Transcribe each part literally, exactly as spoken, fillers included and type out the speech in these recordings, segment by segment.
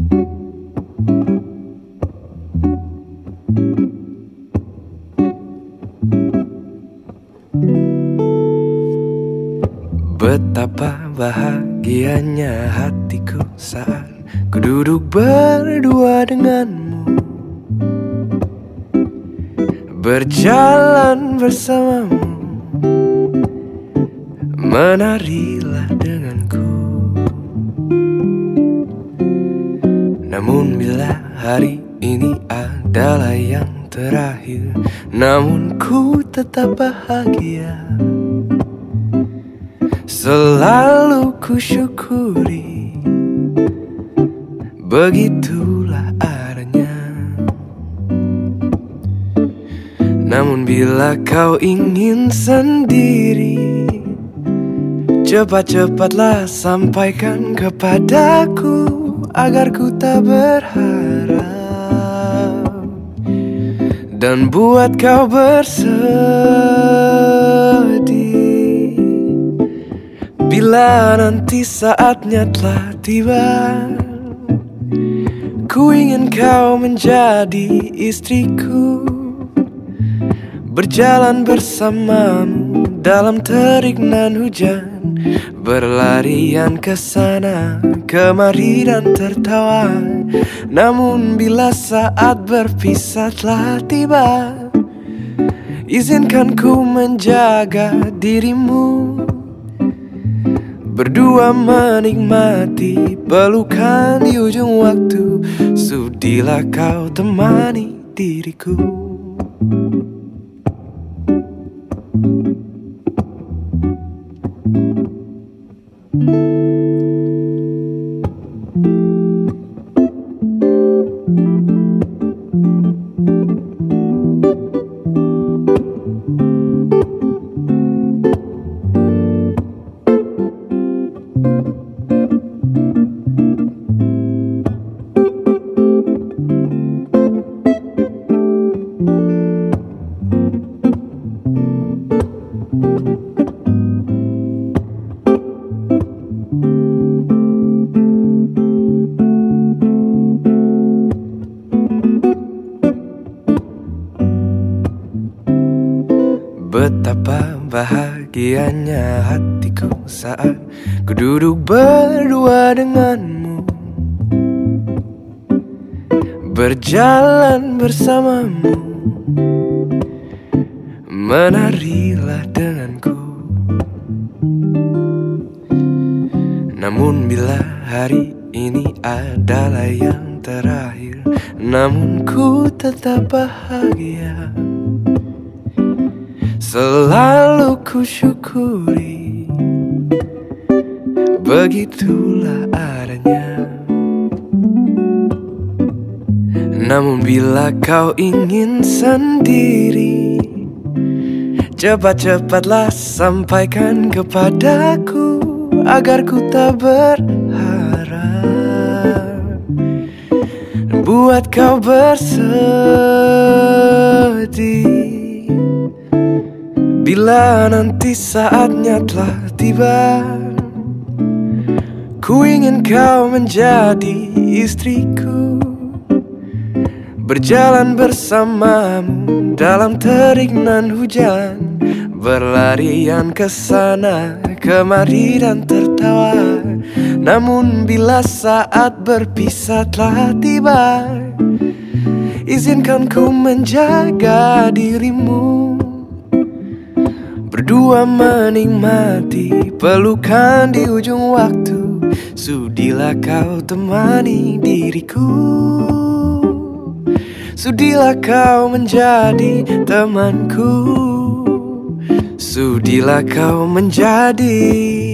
Betapa bahagianya hatiku saat ku duduk berdua denganmu, berjalan bersamamu, menarilah denganku. Namun bila hari ini adalah yang terakhir, namun ku tetap bahagia. Selalu ku syukuri, begitulah adanya. Namun bila kau ingin sendiri, cepat-cepatlah sampaikan kepadaku agar ku tak berharap dan buat kau bersedih. Bila nanti saatnya telah tiba, ku ingin kau menjadi istriku, berjalan bersamamu dalam terik nan hujan, berlarian ke sana kemari dan tertawa. Namun bila saat berpisah telah tiba, izinkan ku menjaga dirimu, berdua menikmati pelukan di ujung waktu. Sudilah kau temani diriku. Betapa bahagianya hatiku saat ku duduk berdua denganmu, berjalan bersamamu, menarilah denganku. Namun bila hari ini adalah yang terakhir, namun ku tetap bahagia. Selalu ku syukuri, begitulah adanya. Namun bila kau ingin sendiri, cepat-cepatlah sampaikan kepadaku agar ku tak berharap, buat kau bersedih. Bila nanti saatnya telah tiba, ku ingin kau menjadi istriku, berjalan bersamamu dalam terik nan hujan, berlarian ke sana kemari dan tertawa. Namun bila saat berpisah telah tiba, izinkan ku menjaga dirimu, berdua menikmati pelukan di ujung waktu. Sudilah kau temani diriku, sudilah kau menjadi temanku, sudilah kau menjadi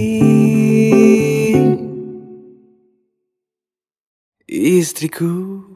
istriku.